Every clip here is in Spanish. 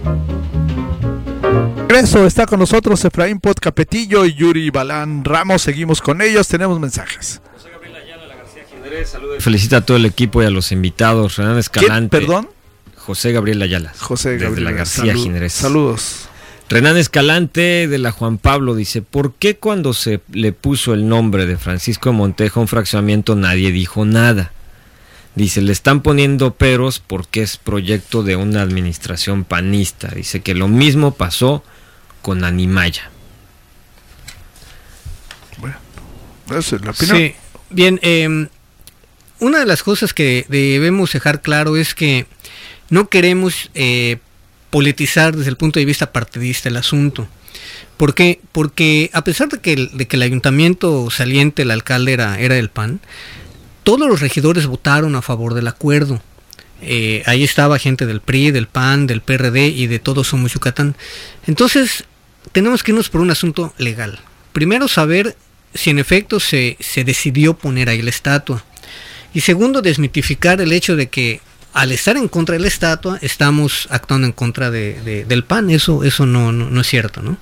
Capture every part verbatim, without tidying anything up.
Regreso, está con nosotros Efraín Pot Capetillo y Yuri Balán Ramos. Seguimos con ellos, tenemos mensajes. José Gabriel Ayala, la García Jiménez, saludos. Felicita a todo el equipo y a los invitados. Renan Escalante. ¿Quién? Perdón. José Gabriel Ayala. José Gabriel. Desde la García Salud, Jiménez. Saludos. Renan Escalante de la Juan Pablo dice: ¿por qué cuando se le puso el nombre de Francisco Montejo a un fraccionamiento nadie dijo nada? Dice, le están poniendo peros porque es proyecto de una administración panista. Dice que lo mismo pasó con Animaya. Bueno, esa es la opinión. Sí, bien, eh, una de las cosas que debemos dejar claro es que no queremos eh, politizar desde el punto de vista partidista el asunto. ¿Por qué? Porque a pesar de que el, de que el ayuntamiento saliente, el alcalde era, era del P A N, todos los regidores votaron a favor del acuerdo. Eh, ahí estaba gente del P R I, del P A N, del P R D y de Todos Somos Yucatán. Entonces, tenemos que irnos por un asunto legal. Primero, saber si en efecto se, se decidió poner ahí la estatua. Y segundo, desmitificar el hecho de que al estar en contra de la estatua, estamos actuando en contra de, de, del P A N. Eso, eso no, no, no es cierto, ¿no?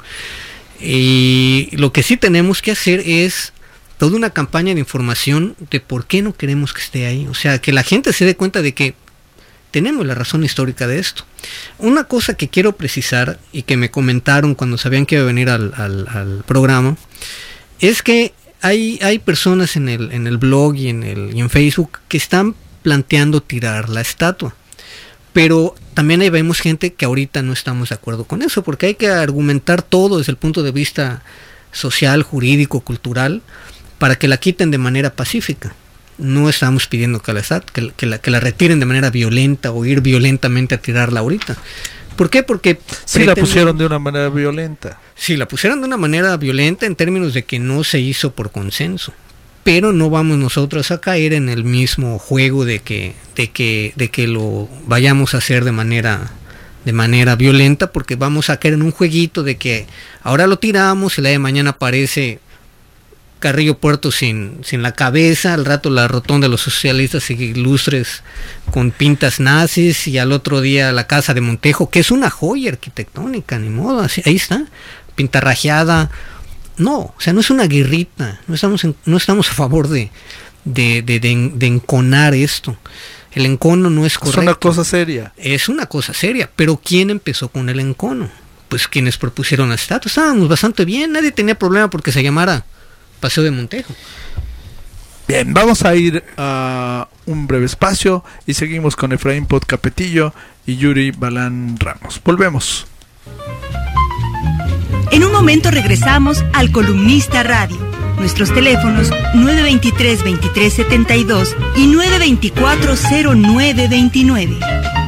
Y lo que sí tenemos que hacer es toda una campaña de información de por qué no queremos que esté ahí. O sea, que la gente se dé cuenta de que tenemos la razón histórica de esto. Una cosa que quiero precisar y que me comentaron cuando sabían que iba a venir al, al, al programa es que hay, hay personas en el, en el blog y en, el, y en Facebook que están planteando tirar la estatua. Pero también ahí vemos gente que ahorita no estamos de acuerdo con eso, porque hay que argumentar todo desde el punto de vista social, jurídico, cultural, para que la quiten de manera pacífica. No estamos pidiendo que la, que, que, la, que la retiren de manera violenta o ir violentamente a tirarla ahorita. ¿Por qué? Porque sí pretenden, la pusieron de una manera violenta. Sí, la pusieron de una manera violenta en términos de que no se hizo por consenso. Pero no vamos nosotros a caer en el mismo juego de que, de que, de que lo vayamos a hacer de manera, de manera violenta, porque vamos a caer en un jueguito de que ahora lo tiramos y la de mañana aparece Carrillo Puerto sin, sin la cabeza, al rato la rotonda de los socialistas ilustres con pintas nazis, y al otro día la casa de Montejo, que es una joya arquitectónica, ni modo, así, ahí está, pintarrajeada. No, o sea, no es una guerrita, no estamos en, no estamos a favor de, de, de, de, de enconar esto. El encono no es correcto. Es una cosa seria. Es una cosa seria, pero ¿quién empezó con el encono? Pues quienes propusieron la estatua. Estábamos bastante bien, nadie tenía problema porque se llamara Paseo de Montejo. Bien, vamos a ir a un breve espacio y seguimos con Efraín Pot Capetillo y Yuri Balán Ramos. Volvemos. En un momento regresamos al Columnista Radio. Nuestros teléfonos nueve veintitrés, veintitrés setenta y dos y nueve veinticuatro, cero nueve veintinueve.